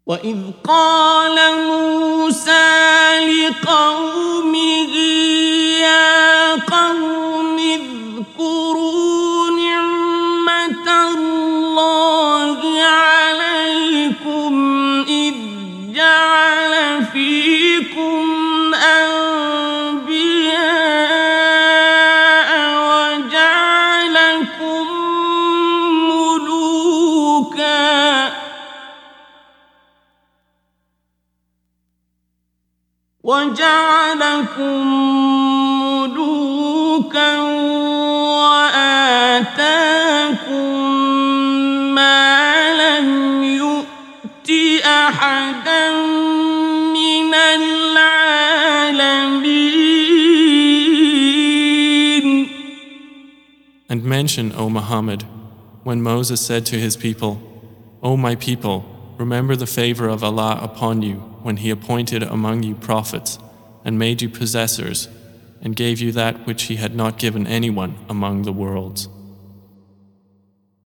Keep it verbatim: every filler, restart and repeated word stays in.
وإذ قال موسى لقومه يا قوم اذكروا نعمة الله عليكم إذ جعل فيكم أنبياء وجعلكم ملوكا وجعلكم ملوكا وآتاكم ما لم يؤت أحدا من العالمين. And mention, O Muhammad, when Moses said to his people, O my people, remember the favor of Allah upon you when He appointed among you prophets and made you possessors and gave you that which He had not given anyone among the worlds.